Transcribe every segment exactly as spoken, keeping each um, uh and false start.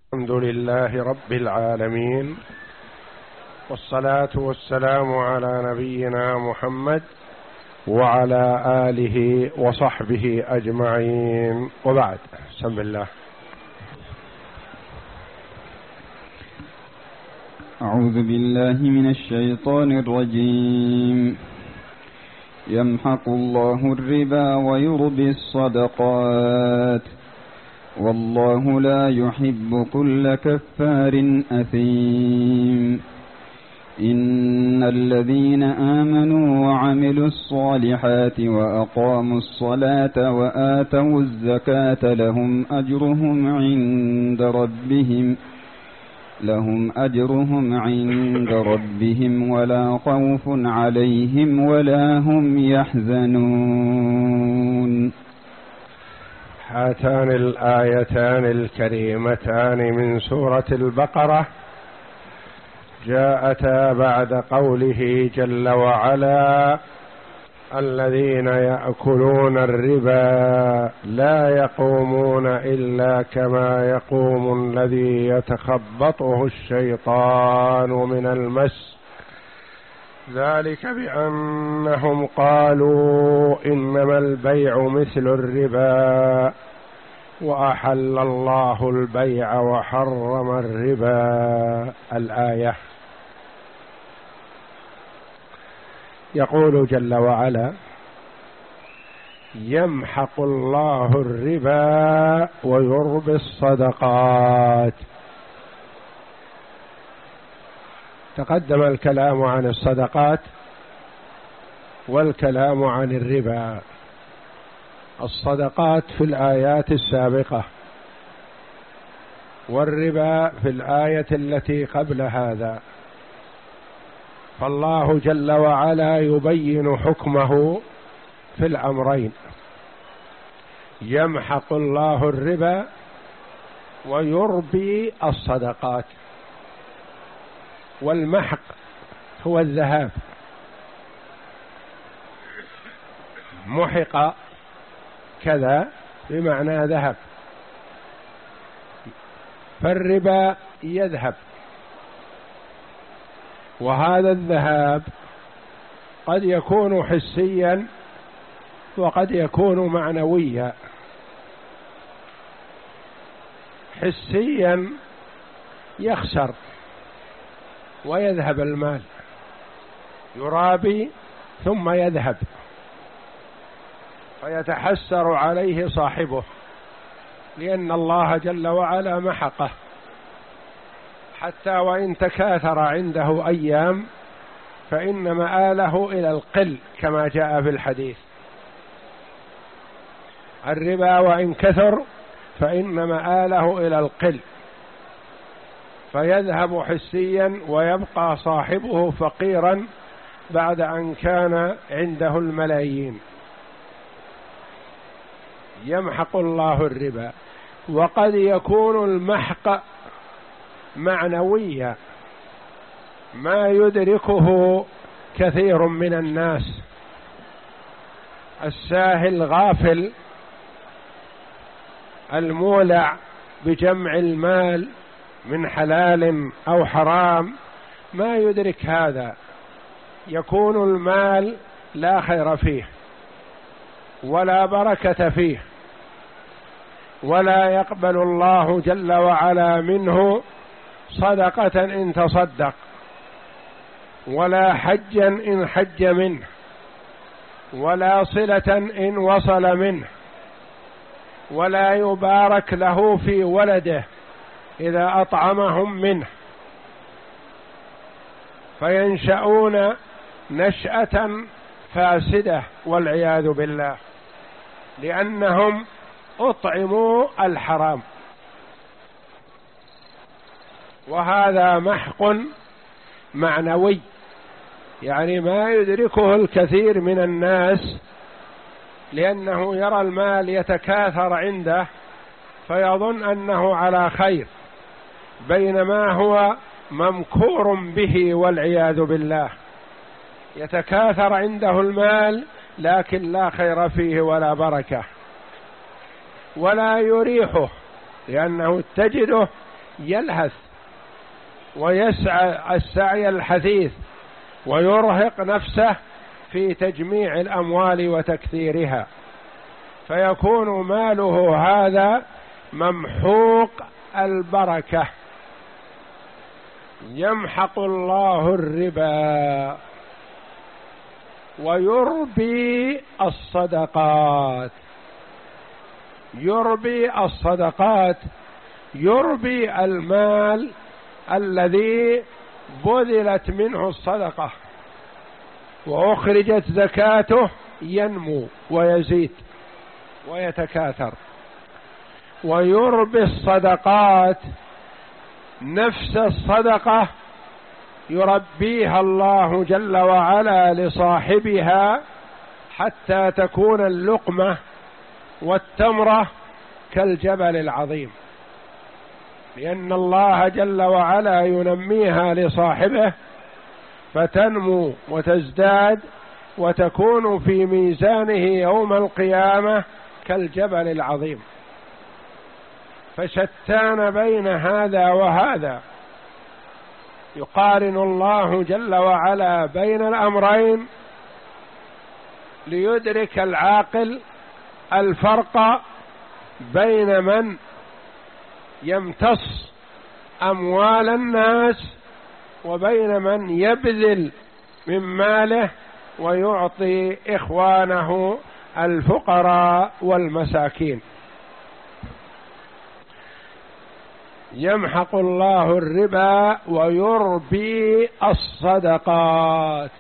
الحمد لله رب العالمين، والصلاة والسلام على نبينا محمد وعلى آله وصحبه أجمعين، وبعد. بسم الله. أعوذ بالله من الشيطان الرجيم. يمحق الله الربا ويربي الصدقات والله لا يحب كل كفار أثيم. إن الذين آمنوا وعملوا الصالحات وأقاموا الصلاة وآتوا الزكاة لهم أجرهم عند ربهم لهم أجرهم عند ربهم ولا خوف عليهم ولا هم يحزنون. هاتان الآيتان الكريمتان من سورة البقرة جاءتا بعد قوله جل وعلا: الذين يأكلون الربا لا يقومون إلا كما يقوم الذي يتخبطه الشيطان من المس، ذلك بأنهم قالوا إنما البيع مثل الربا وأحل الله البيع وحرم الربا. الآية. يقول جل وعلا: يمحق الله الربا ويربي الصدقات. تقدم الكلام عن الصدقات والكلام عن الربا. الصدقات في الآيات السابقة، والربا في الآية التي قبل هذا. فالله جل وعلا يبين حكمه في الأمرين: يمحق الله الربا ويربي الصدقات. والمحق هو الذهاب، محق كذا بمعنى ذهب، فالربا يذهب، وهذا الذهاب قد يكون حسيا وقد يكون معنويا. حسيا يخسر ويذهب المال، يرابي ثم يذهب فيتحسر عليه صاحبه، لأن الله جل وعلا محقه، حتى وإن تكاثر عنده أيام فإن مآله إلى القل كما جاء في الحديث. الربا وإن كثر فإن مآله إلى القل، فيذهب حسيا ويبقى صاحبه فقيرا بعد أن كان عنده الملايين. يمحق الله الربا. وقد يكون المحق معنويا، ما يدركه كثير من الناس. الساهل غافل المولع بجمع المال من حلال أو حرام ما يدرك هذا، يكون المال لا خير فيه ولا بركة فيه، ولا يقبل الله جل وعلا منه صدقة إن تصدق، ولا حجا إن حج منه، ولا صلة إن وصل منه، ولا يبارك له في ولده إذا أطعمهم منه، فينشأون نشأة فاسدة والعياذ بالله، لأنهم أطعموا الحرام. وهذا محق معنوي، يعني ما يدركه الكثير من الناس، لأنه يرى المال يتكاثر عنده فيظن أنه على خير، بينما هو ممكور به والعياذ بالله. يتكاثر عنده المال لكن لا خير فيه ولا بركة، ولا يريحه، لأنه تجده يلهث ويسعى السعي الحثيث ويرهق نفسه في تجميع الأموال وتكثيرها، فيكون ماله هذا ممحوق البركة. يمحق الله الربا ويربي الصدقات. يربي الصدقات، يربي المال الذي بذلت منه الصدقة وأخرجت زكاته، ينمو ويزيد ويتكاثر. ويربي الصدقات، نفس الصدقة يربيها الله جل وعلا لصاحبها حتى تكون اللقمة والتمرة كالجبل العظيم، لأن الله جل وعلا ينميها لصاحبه فتنمو وتزداد وتكون في ميزانه يوم القيامة كالجبل العظيم. فشتان بين هذا وهذا، يقارن الله جل وعلا بين الأمرين ليدرك العاقل الفرق بين من يمتص أموال الناس وبين من يبذل من ماله ويعطي إخوانه الفقراء والمساكين. يمحق الله الربا ويربي الصدقات.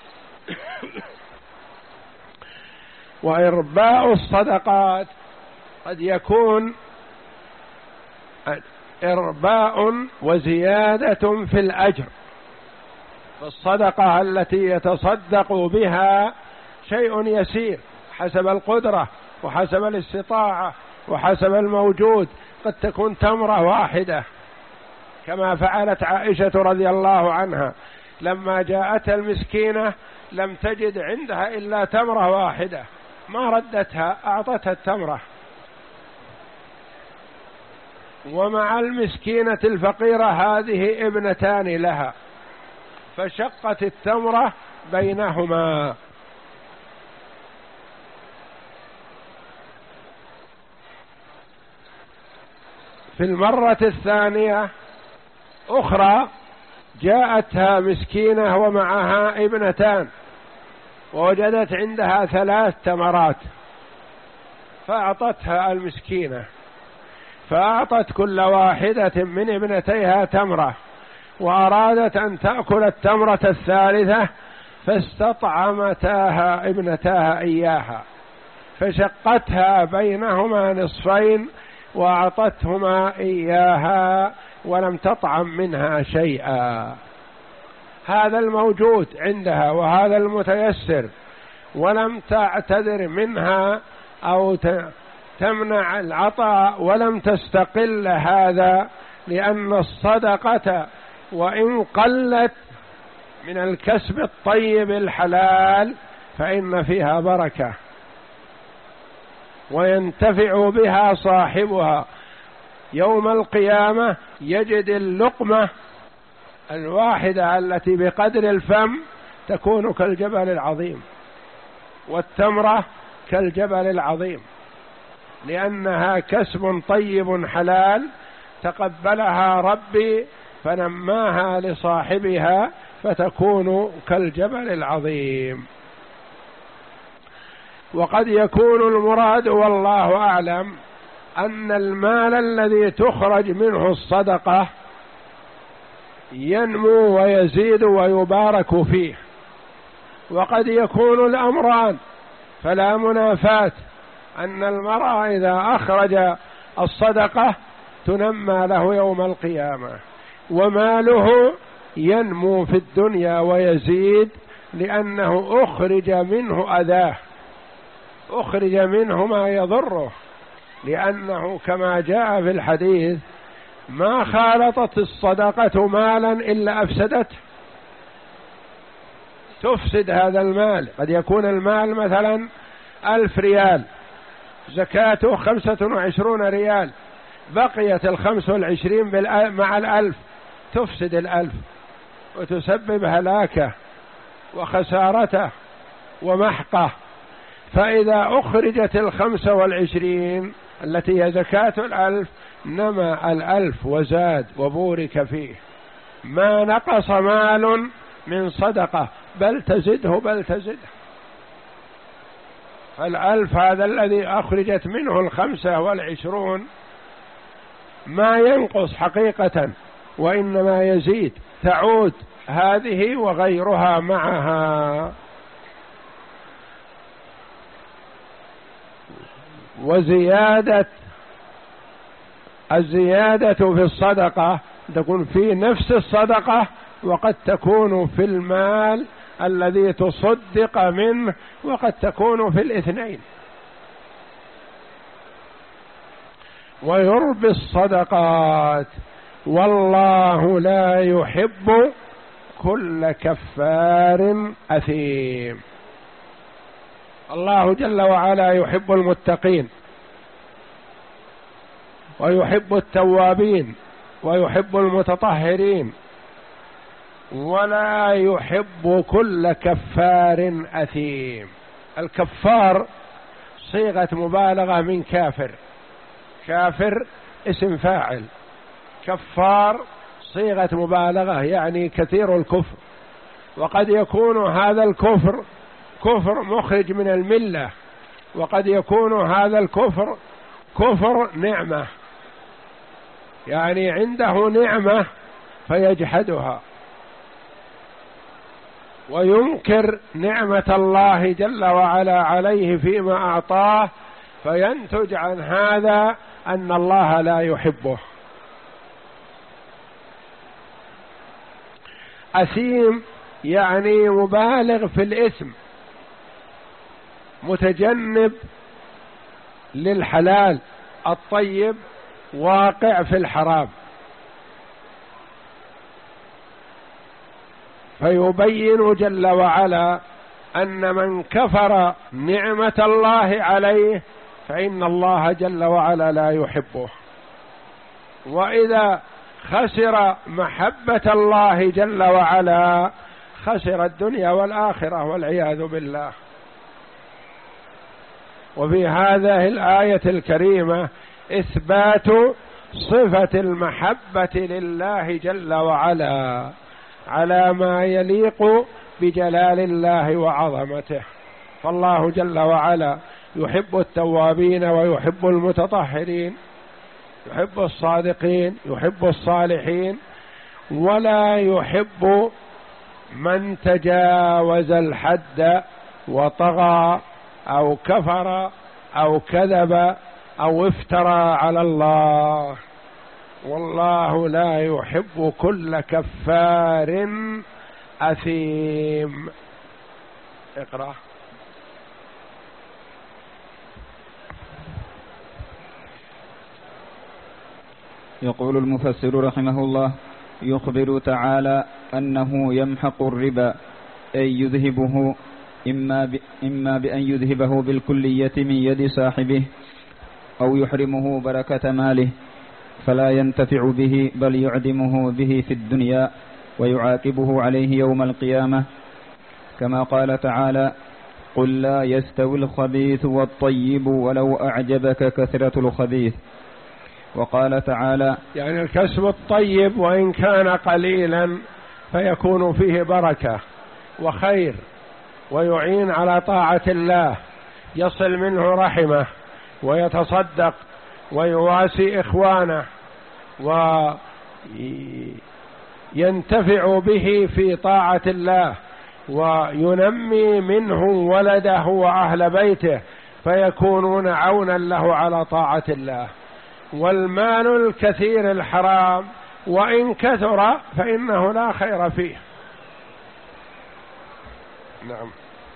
وإرباء الصدقات قد يكون إرباء وزيادة في الأجر، فالصدقة التي يتصدق بها شيء يسير حسب القدرة وحسب الاستطاعة وحسب الموجود، قد تكون تمرة واحدة كما فعلت عائشة رضي الله عنها لما جاءتها المسكينة لم تجد عندها إلا تمرة واحدة، ما ردتها، أعطتها التمرة. ومع المسكينة الفقيرة هذه ابنتان لها، فشقت التمرة بينهما. في المرة الثانية أخرى جاءتها مسكينة ومعها ابنتان ووجدت عندها ثلاث تمرات، فأعطتها المسكينة، فأعطت كل واحدة من ابنتيها تمرة، وأرادت أن تأكل التمرة الثالثة فاستطعمتاها ابنتاها إياها، فشقتها بينهما نصفين وأعطتهما إياها ولم تطعم منها شيئا. هذا الموجود عندها وهذا المتيسر، ولم تعتذر منها أو تمنع العطاء ولم تستقل هذا، لأن الصدقة وإن قلت من الكسب الطيب الحلال فإن فيها بركة وينتفع بها صاحبها يوم القيامة، يجد اللقمة الواحدة التي بقدر الفم تكون كالجبل العظيم، والتمرة كالجبل العظيم، لأنها كسب طيب حلال تقبلها ربي فنماها لصاحبها فتكون كالجبل العظيم. وقد يكون المراد والله أعلم أن المال الذي تخرج منه الصدقة ينمو ويزيد ويبارك فيه، وقد يكون الأمران، فلا منافاة أن المرء إذا أخرج الصدقة تنمى له يوم القيامة، وماله ينمو في الدنيا ويزيد لأنه أخرج منه أذاه، أخرج منه ما يضره، لأنه كما جاء في الحديث ما خالطت الصدقة مالا إلا أفسدته، تفسد هذا المال. قد يكون المال مثلا ألف ريال زكاته خمسة وعشرون ريال، بقيت الخمس والعشرين مع الألف تفسد الألف وتسبب هلاكه وخسارته ومحقه. فإذا أخرجت الخمسة والعشرين التي هي زكاة الألف نمى الألف وزاد وبورك فيه، ما نقص مال من صدقة بل تزده بل تزده. فالألف هذا الذي أخرجت منه الخمسة والعشرون ما ينقص حقيقة وإنما يزيد، تعود هذه وغيرها معها. وزيادة الزيادة في الصدقة تكون في نفس الصدقة وقد تكون في المال الذي تصدق منه وقد تكون في الاثنين. ويربي الصدقات والله لا يحب كل كفار أثيم. الله جل وعلا يحب المتقين ويحب التوابين ويحب المتطهرين، ولا يحب كل كفار أثيم. الكفار صيغة مبالغة من كافر، كافر اسم فاعل، كفار صيغة مبالغة يعني كثير الكفر. وقد يكون هذا الكفر كفر مخرج من الملة، وقد يكون هذا الكفر كفر نعمة، يعني عنده نعمة فيجحدها وينكر نعمة الله جل وعلا عليه فيما أعطاه، فينتج عن هذا أن الله لا يحبه. أثيم يعني مبالغ في الإثم، متجنب للحلال الطيب، واقع في الحرام. فيبين جل وعلا أن من كفر نعمة الله عليه فإن الله جل وعلا لا يحبه، وإذا خسر محبة الله جل وعلا خسر الدنيا والآخرة والعياذ بالله. وفي هذه الآية الكريمة إثبات صفة المحبة لله جل وعلا على ما يليق بجلال الله وعظمته. فالله جل وعلا يحب التوابين ويحب المتطهرين، يحب الصادقين، يحب الصالحين، ولا يحب من تجاوز الحد وطغى أو كفر أو كذب أو افترى على الله. والله لا يحب كل كفار أثيم. اقرأ. يقول المفسر رحمه الله: يخبر تعالى أنه يمحق الربا أي يذهبه، إما, إما بأن يذهبه بالكلية من يد صاحبه أو يحرمه بركة ماله فلا ينتفع به، بل يعدمه به في الدنيا ويعاقبه عليه يوم القيامة، كما قال تعالى: قل لا يستوي الخبيث والطيب ولو أعجبك كثرة الخبيث. وقال تعالى: يعني الكسب الطيب وإن كان قليلا فيكون فيه بركة وخير ويعين على طاعة الله، يصل منه رحمه ويتصدق ويواسي إخوانه وينتفع به في طاعة الله، وينمي منه ولده وأهل بيته فيكونون عونا له على طاعة الله. والمال الكثير الحرام وإن كثر فإنه لا خير فيه. نعم.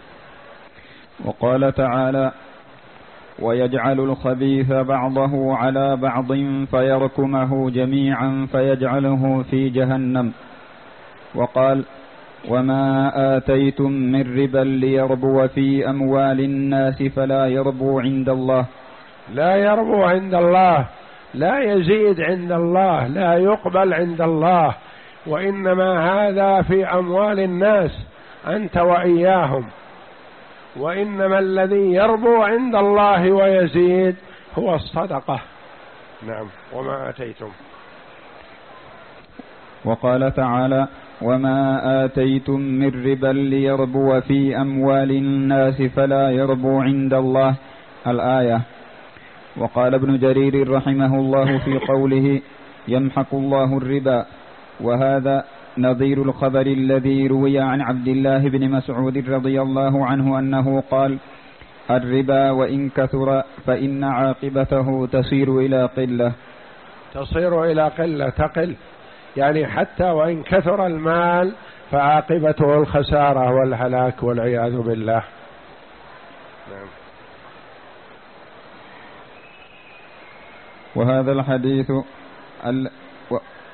وقال تعالى: ويجعل الخبيث بعضه على بعض فيركمه جميعا فيجعله في جهنم. وقال: وما آتيتم من ربا ليربو في أموال الناس فلا يربو عند الله. لا يربو عند الله لا يزيد عند الله، لا يقبل عند الله، وإنما هذا في أموال الناس أنت وإياهم، وإنما الذي يربو عند الله ويزيد هو الصدقة. نعم. وما آتيتم. وقال تعالى: وما آتيتم من ربا ليربو في أموال الناس فلا يربو عند الله، الآية. وقال ابن جرير رحمه الله في قوله: يمحق الله الربا، وهذا نظير الخبر الذي روي عن عبد الله بن مسعود رضي الله عنه أنه قال: الربا وإن كثر فإن عاقبته تصير إلى قلة. تصير إلى قلة، تقل، يعني حتى وإن كثر المال فعاقبته الخسارة والهلاك والعياذ بالله. نعم. وهذا الحديث ال... و...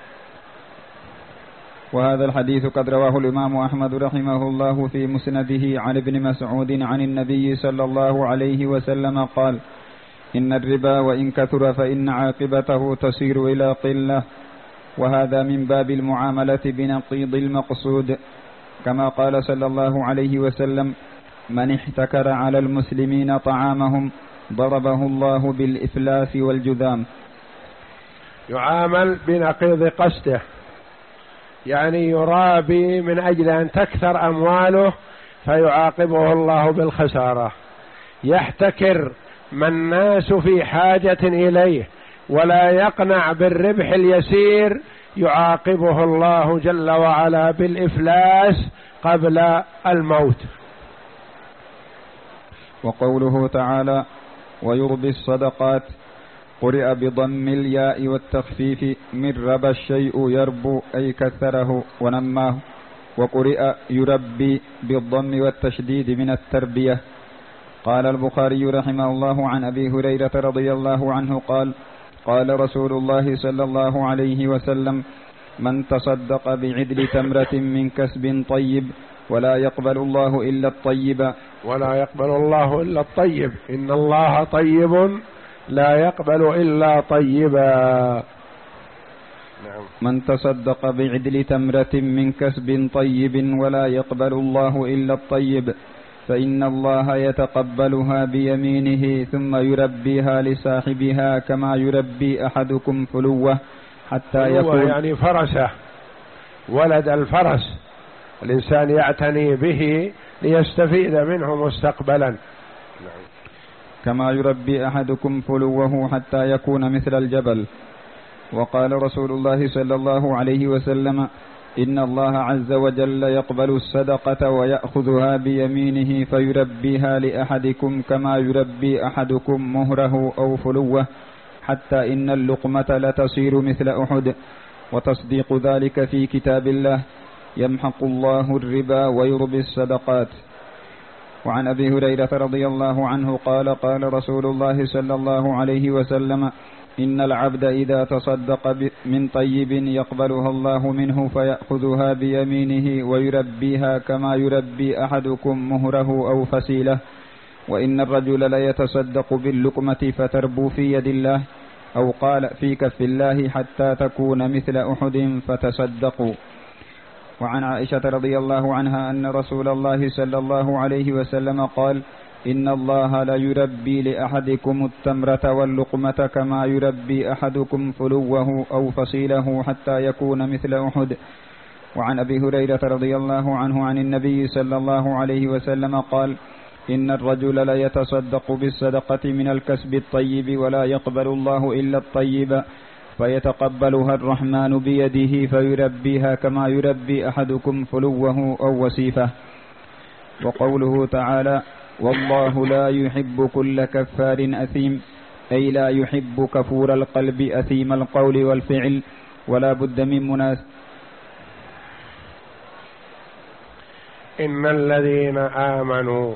وهذا الحديث قد رواه الإمام أحمد رحمه الله في مسنده عن ابن مسعود عن النبي صلى الله عليه وسلم قال: إن الربا وإن كثر فإن عاقبته تصير إلى قلة، وهذا من باب المعاملة بنقيض المقصود، كما قال صلى الله عليه وسلم: من احتكر على المسلمين طعامهم ضربه الله بالإفلاس والجذام. يعامل بنقيض قصده، يعني يرابي من أجل أن تكثر أمواله فيعاقبه الله بالخسارة، يحتكر ما الناس في حاجة إليه ولا يقنع بالربح اليسير يعاقبه الله جل وعلا بالإفلاس قبل الموت. وقوله تعالى: ويربي الصدقات، قرئ بضم الياء والتخفيف من ربى الشيء يربو أي كثره ونماه، وقرئ يربي بالضم والتشديد من التربية. قال البخاري رحمه الله عن أبي هريرة رضي الله عنه قال: قال رسول الله صلى الله عليه وسلم: من تصدق بعدل تمرة من كسب طيب ولا يقبل الله إلا الطيب. ولا يقبل الله إلا الطيب، إن الله طيب لا يقبل إلا طيبا. نعم. من تصدق بعدل تمرة من كسب طيب ولا يقبل الله إلا الطيب فإن الله يتقبلها بيمينه ثم يربيها لصاحبها كما يربي أحدكم فلوه حتى يكون، يعني فرسه، ولد الفرس، الإنسان يعتني به ليستفيد منه مستقبلا. كما يربي أحدكم فلوه حتى يكون مثل الجبل. وقال رسول الله صلى الله عليه وسلم: إن الله عز وجل يقبل الصدقة ويأخذها بيمينه فيربيها لأحدكم كما يربي أحدكم مهره أو فلوه حتى إن اللقمة لتصير مثل أحد. وتصديق ذلك في كتاب الله: يمحق الله الربا ويربي الصدقات. وعن أبي هريرة رضي الله عنه قال: قال رسول الله صلى الله عليه وسلم: إن العبد إذا تصدق من طيب يقبلها الله منه فيأخذها بيمينه ويربيها كما يربي أحدكم مهره أو فسيله. وإن الرجل ليتصدق باللقمة فتربو في يد الله، أو قال في كف الله حتى تكون مثل أحد فتصدقوا. وعن عائشة رضي الله عنها أن رسول الله صلى الله عليه وسلم قال: إن الله لا يربي لأحدكم التمرة واللقمة كما يربي أحدكم فلوه أو فصيله حتى يكون مثل أحد. وعن أبي هريرة رضي الله عنه عن النبي صلى الله عليه وسلم قال: إن الرجل ليتصدق بالصدقة من الكسب الطيب ولا يقبل الله إلا الطيب فيتقبلها الرحمن بيده فيربيها كما يربي أحدكم فلوه أو وسيفه. وقوله تعالى: والله لا يحب كل كفار أثيم، أي لا يحب كفور القلب أثيم القول والفعل، ولا بد من مناس. إن الذين آمنوا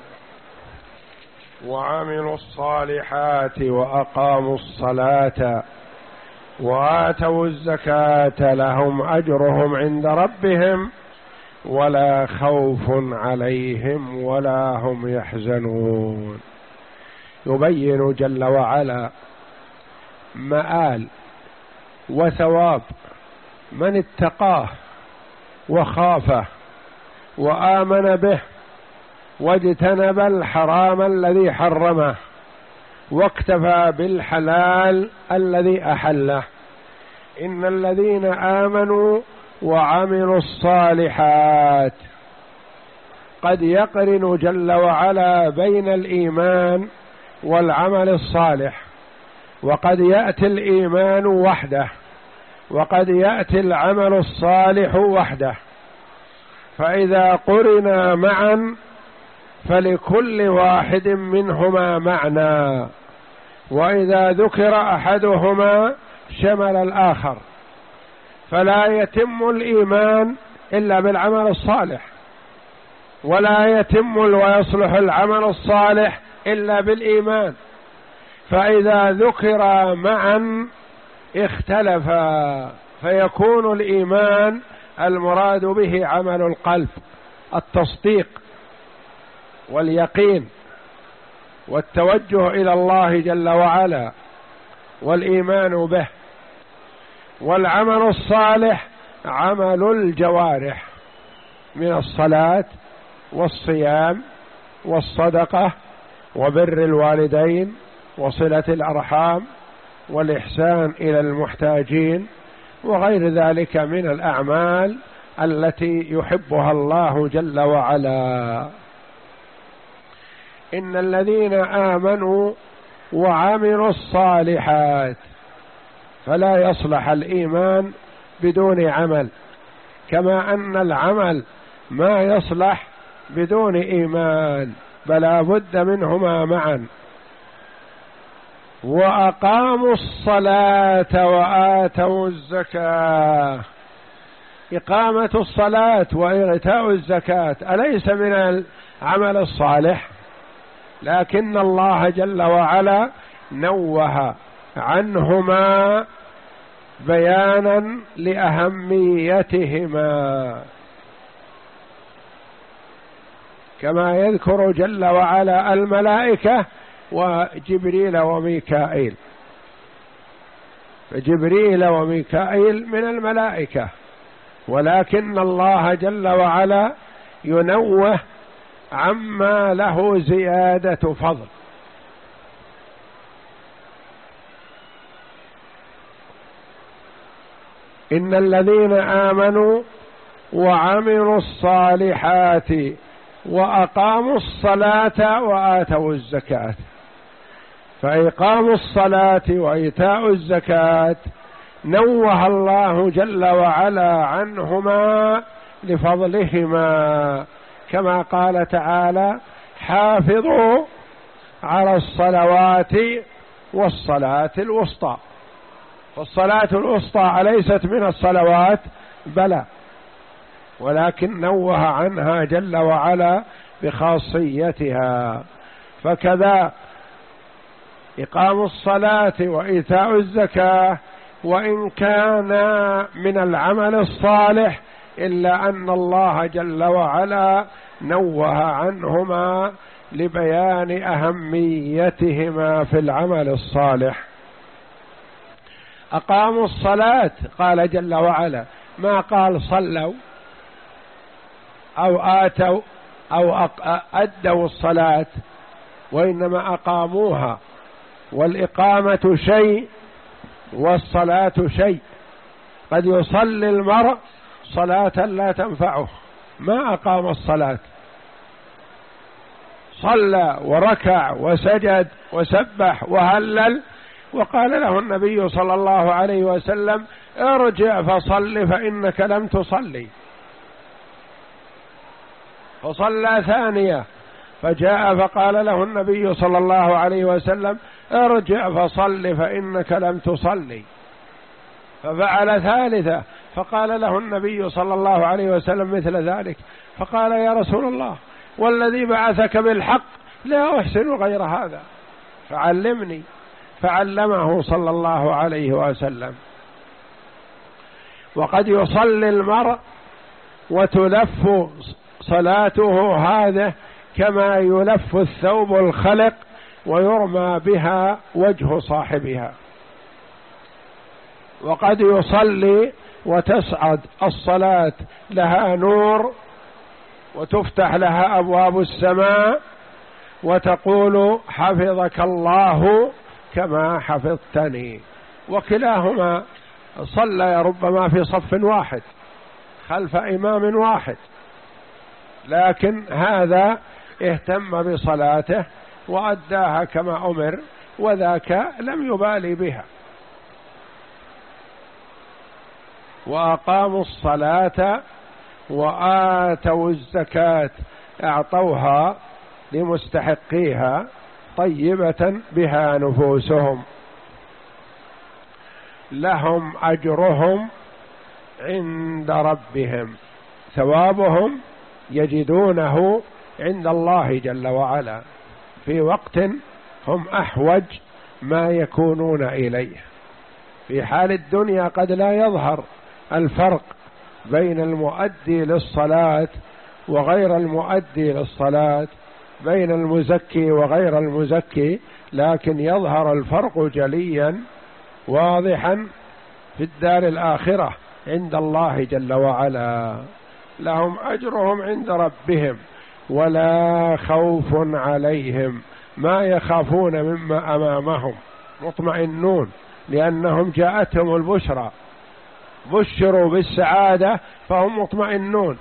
وعملوا الصالحات وأقاموا الصلاة وآتوا الزكاة لهم أجرهم عند ربهم ولا خوف عليهم ولا هم يحزنون. يبين جل وعلا مآل وثواب من اتقاه وخافه وآمن به واجتنب الحرام الذي حرمه واكتفى بالحلال الذي أحله. إن الذين آمنوا وعملوا الصالحات، قد يقرن جل وعلا بين الإيمان والعمل الصالح، وقد يأتي الإيمان وحده وقد يأتي العمل الصالح وحده، فإذا قرنا معا فلكل واحد منهما معنى، وإذا ذكر أحدهما شمل الآخر، فلا يتم الإيمان إلا بالعمل الصالح، ولا يتم ويصلح العمل الصالح إلا بالإيمان، فإذا ذكر معا اختلفا، فيكون الإيمان المراد به عمل القلب، التصديق واليقين والتوجه إلى الله جل وعلا والإيمان به. والعمل الصالح عمل الجوارح من الصلاة والصيام والصدقة وبر الوالدين وصلة الأرحام والإحسان إلى المحتاجين وغير ذلك من الأعمال التي يحبها الله جل وعلا. إن الذين آمنوا وعملوا الصالحات، فلا يصلح الإيمان بدون عمل، كما أن العمل ما يصلح بدون إيمان، بل بد منهما معا. وأقاموا الصلاة وآتوا الزكاة، إقامة الصلاة وإيتاء الزكاة أليس من العمل الصالح؟ لكن الله جل وعلا نوه عنهما بيانا لأهميتهما، كما يذكر جل وعلا الملائكة وجبريل وميكائيل، فجبريل وميكائيل من الملائكة، ولكن الله جل وعلا ينوه عما له زيادة فضل. إن الذين آمنوا وعملوا الصالحات وأقاموا الصلاة وآتوا الزكاة، فإقام الصلاة وإيتاء الزكاة نوه الله جل وعلا عنهما لفضلهما، كما قال تعالى: حافظوا على الصلوات والصلاة الوسطى. فالصلاة الوسطى أليست من الصلوات؟ بلى، ولكن نوه عنها جل وعلا بخاصيتها. فكذا إقام الصلاة وإيتاء الزكاة وإن كان من العمل الصالح، إلا أن الله جل وعلا نوه عنهما لبيان أهميتهما في العمل الصالح. أقاموا الصلاة قال جل وعلا، ما قال صلوا أو آتوا أو أدوا الصلاة، وإنما أقاموها، والإقامة شيء والصلاة شيء. قد يصلي المرء صلاة لا تنفعه، ما أقام الصلاة، صلى وركع وسجد وسبح وهلل، وقال له النبي صلى الله عليه وسلم: ارجع فصل فإنك لم تصلي. فصلى ثانية، فجاء فقال له النبي صلى الله عليه وسلم: ارجع فصل فإنك لم تصلي. ففعل ثالثة، فقال له النبي صلى الله عليه وسلم مثل ذلك، فقال: يا رسول الله، والذي بعثك بالحق لا أحسن غير هذا، فعلمني. فعلمه صلى الله عليه وسلم. وقد يصلي المرء وتلف صلاته هذه كما يلف الثوب الخلق ويرمى بها وجه صاحبها، وقد يصلي وتصعد الصلاة لها نور وتفتح لها أبواب السماء وتقول حفظك الله كما حفظتني، وكلاهما صلى ربما في صف واحد خلف إمام واحد، لكن هذا اهتم بصلاته وأداها كما أمر، وذاك لم يبالي بها. وأقاموا الصلاة وآتوا الزكاة، أعطوها لمستحقيها طيبة بها نفوسهم، لهم أجرهم عند ربهم، ثوابهم يجدونه عند الله جل وعلا في وقت هم أحوج ما يكونون إليه. في حال الدنيا قد لا يظهر الفرق بين المؤدي للصلاة وغير المؤدي للصلاة، بين المزكي وغير المزكي، لكن يظهر الفرق جليا واضحا في الدار الآخرة عند الله جل وعلا. لهم أجرهم عند ربهم ولا خوف عليهم، ما يخافون مما أمامهم، مطمئنون لأنهم جاءتهم البشرى، بشروا بالسعادة فهم مطمئنون.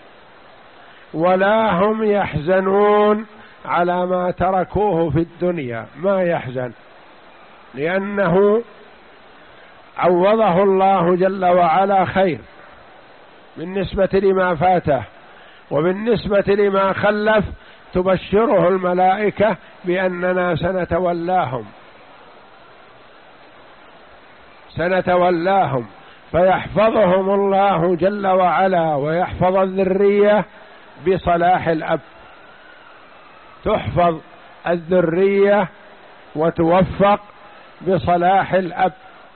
ولا هم يحزنون على ما تركوه في الدنيا، ما يحزن لأنه عوضه الله جل وعلا خير بالنسبة لما فاته، وبالنسبة لما خلف تبشره الملائكة بأننا سنتولاهم سنتولاهم فيحفظهم الله جل وعلا ويحفظ الذرية بصلاح الأب، تحفظ الذرية وتوفق بصلاح الأب.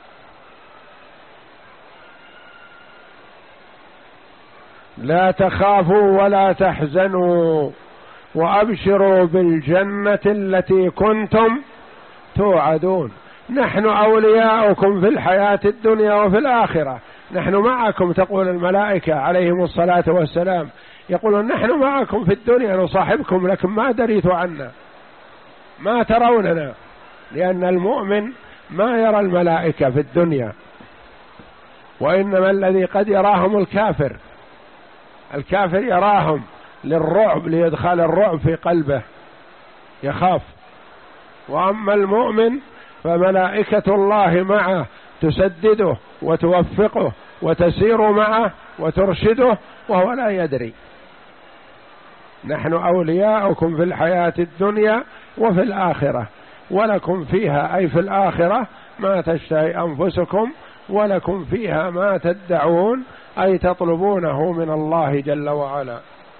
لا تخافوا ولا تحزنوا وأبشروا بالجنة التي كنتم توعدون. نحن أولياؤكم في الحياة الدنيا وفي الآخرة، نحن معكم، تقول الملائكة عليهم الصلاة والسلام، يقولون نحن معكم في الدنيا نصاحبكم، لكن ما دريتوا عنا، ما تروننا، لأن المؤمن ما يرى الملائكة في الدنيا، وإنما الذي قد يراهم الكافر، الكافر يراهم للرعب، ليدخل الرعب في قلبه يخاف. وأما المؤمن فملائكة الله معه تسدده وتوفقه وتسير معه وترشده وهو لا يدري. نحن أولياؤكم في الحياة الدنيا وفي الآخرة، ولكم فيها أي في الآخرة ما تشتهي أنفسكم، ولكم فيها ما تدعون أي تطلبونه من الله جل وعلا.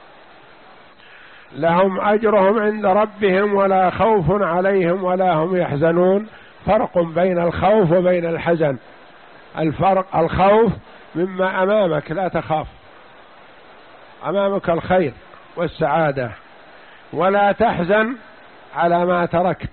لهم أجرهم عند ربهم ولا خوف عليهم ولا هم يحزنون. فرق بين الخوف وبين الحزن. الفرق الخوف مما أمامك لا تخاف، أمامك الخير والسعادة، ولا تحزن على ما تركت،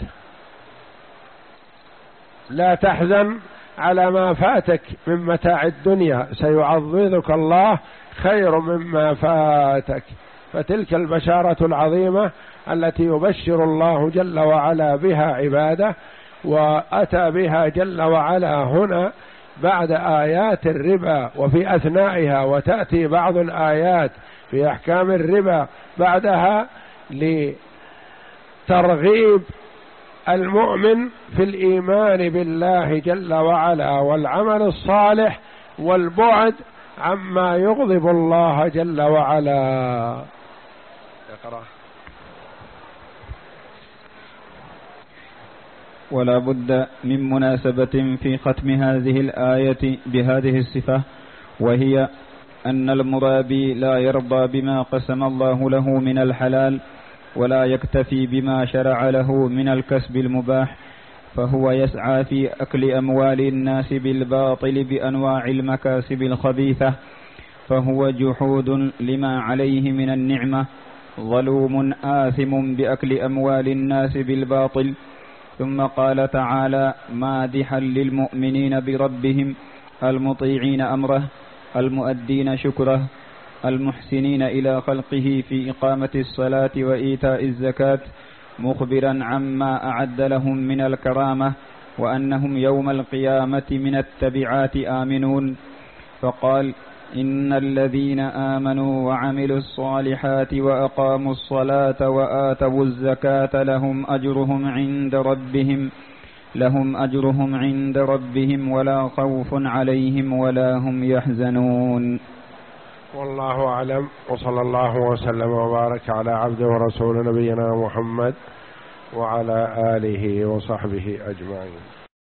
لا تحزن على ما فاتك من متاع الدنيا، سيعوضك الله خير مما فاتك. فتلك البشارة العظيمة التي يبشر الله جل وعلا بها عباده، وأتى بها جل وعلا هنا بعد آيات الربا وفي أثنائها، وتأتي بعض الآيات في أحكام الربا بعدها لترغيب المؤمن في الإيمان بالله جل وعلا والعمل الصالح والبعد عما يغضب الله جل وعلا. اقرأ. ولا بد من مناسبة في ختم هذه الآية بهذه الصفة، وهي أن المرابي لا يرضى بما قسم الله له من الحلال، ولا يكتفي بما شرع له من الكسب المباح، فهو يسعى في أكل أموال الناس بالباطل بأنواع المكاسب الخبيثة، فهو جحود لما عليه من النعمة، ظلوم آثم بأكل أموال الناس بالباطل. ثم قال تعالى مادحا للمؤمنين بربهم المطيعين أمره المؤدين شكره المحسنين إلى خلقه في إقامة الصلاة وإيتاء الزكاة، مخبرا عما أعد لهم من الكرامة وأنهم يوم القيامة من التبعات آمنون. فقال: إن الذين آمنوا وعملوا الصالحات وأقاموا الصلاة وآتوا الزكاة لهم أجرهم عند ربهم لهم أجرهم عند ربهم ولا خوف عليهم ولا هم يحزنون. والله أعلم، وصلى الله وسلم وبارك على عبده ورسول نبينا محمد وعلى آله وصحبه أجمعين.